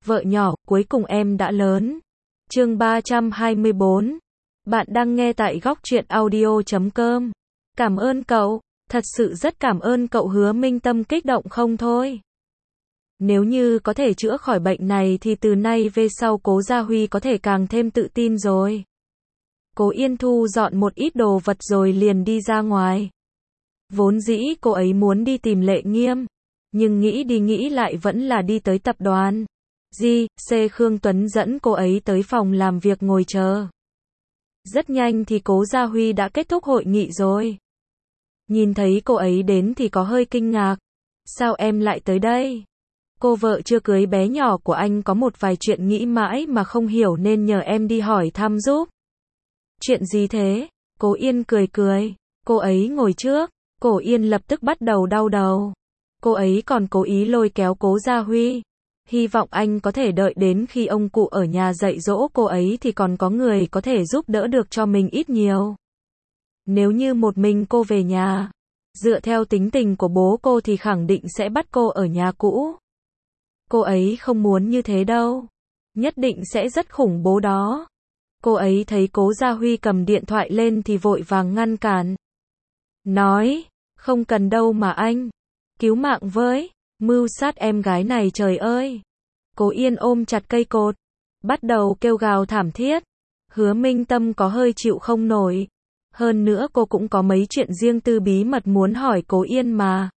Vợ nhỏ, cuối cùng em đã lớn. Chương 324. Bạn đang nghe tại góc truyện audio.com. Cảm ơn cậu, thật sự rất cảm ơn cậu. Hứa Minh Tâm kích động không thôi. Nếu như có thể chữa khỏi bệnh này thì từ nay về sau Cố Gia Huy có thể càng thêm tự tin rồi. Cố Yên thu dọn một ít đồ vật rồi liền đi ra ngoài. Vốn dĩ cô ấy muốn đi tìm Lệ Nghiêm, nhưng nghĩ đi nghĩ lại vẫn là đi tới tập đoàn. Khương Tuấn dẫn cô ấy tới phòng làm việc ngồi chờ. Rất nhanh thì Cố Gia Huy đã kết thúc hội nghị rồi. Nhìn thấy cô ấy đến thì có hơi kinh ngạc. Sao em lại tới đây? Cô vợ chưa cưới bé nhỏ của anh có một vài chuyện nghĩ mãi mà không hiểu nên nhờ em đi hỏi thăm giúp. Chuyện gì thế? Cố Yên cười cười. Cô ấy ngồi trước. Cố Yên lập tức bắt đầu đau đầu. Cô ấy còn cố ý lôi kéo Cố Gia Huy. Hy vọng anh có thể đợi đến khi ông cụ ở nhà dạy dỗ cô ấy thì còn có người có thể giúp đỡ được cho mình ít nhiều. Nếu như một mình cô về nhà, dựa theo tính tình của bố cô thì khẳng định sẽ bắt cô ở nhà cũ. Cô ấy không muốn như thế đâu. Nhất định sẽ rất khủng bố đó. Cô ấy thấy Cố Gia Huy cầm điện thoại lên thì vội vàng ngăn cản. Nói, không cần đâu mà anh. Cứu mạng với, mưu sát em gái này trời ơi. Cố Yên ôm chặt cây cột, bắt đầu kêu gào thảm thiết. Hứa Minh Tâm có hơi chịu không nổi. Hơn nữa cô cũng có mấy chuyện riêng tư bí mật muốn hỏi Cố Yên mà.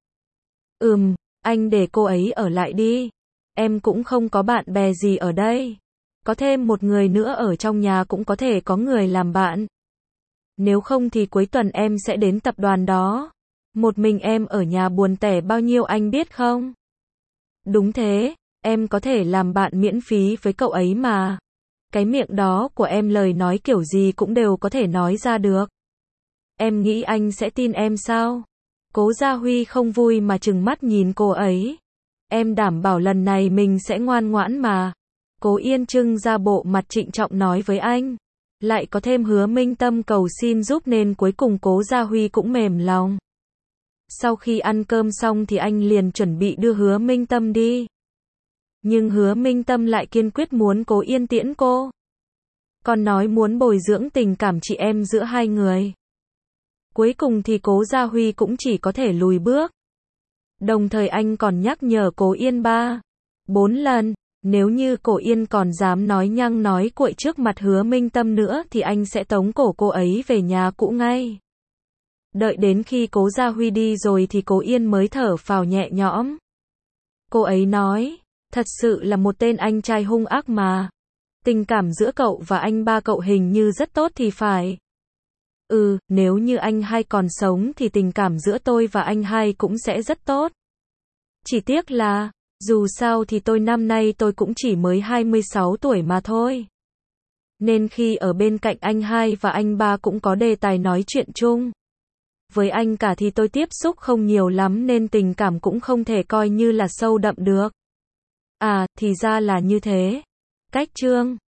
Anh để cô ấy ở lại đi. Em cũng không có bạn bè gì ở đây. Có thêm một người nữa ở trong nhà cũng có thể có người làm bạn. Nếu không thì cuối tuần em sẽ đến tập đoàn đó. Một mình em ở nhà buồn tẻ bao nhiêu anh biết không? Đúng thế, em có thể làm bạn miễn phí với cậu ấy mà. Cái miệng đó của em lời nói kiểu gì cũng đều có thể nói ra được. Em nghĩ anh sẽ tin em sao? Cố Gia Huy không vui mà trừng mắt nhìn cô ấy. Em đảm bảo lần này mình sẽ ngoan ngoãn mà. Cố Yên trưng ra bộ mặt trịnh trọng nói với anh. Lại có thêm Hứa Minh Tâm cầu xin giúp nên cuối cùng Cố Gia Huy cũng mềm lòng. Sau khi ăn cơm xong thì anh liền chuẩn bị đưa Hứa Minh Tâm đi. Nhưng Hứa Minh Tâm lại kiên quyết muốn Cố Yên tiễn cô. Còn nói muốn bồi dưỡng tình cảm chị em giữa hai người. Cuối cùng thì Cố Gia Huy cũng chỉ có thể lùi bước. Đồng thời anh còn nhắc nhở Cố Yên 3-4 lần. Nếu như Cố Yên còn dám nói nhăng nói cuội trước mặt Hứa Minh Tâm nữa thì anh sẽ tống cổ cô ấy về nhà cũ ngay. Đợi đến khi Cố Gia Huy đi rồi thì Cố Yên mới thở phào nhẹ nhõm. Cô ấy nói, thật sự là một tên anh trai hung ác mà. Tình cảm giữa cậu và anh ba cậu hình như rất tốt thì phải. Nếu như anh hai còn sống thì tình cảm giữa tôi và anh hai cũng sẽ rất tốt. Chỉ tiếc là, dù sao thì tôi năm nay tôi cũng chỉ mới 26 tuổi mà thôi. Nên khi ở bên cạnh anh hai và anh ba cũng có đề tài nói chuyện chung. Với anh cả thì tôi tiếp xúc không nhiều lắm nên tình cảm cũng không thể coi như là sâu đậm được. À, thì ra là như thế. Cách chương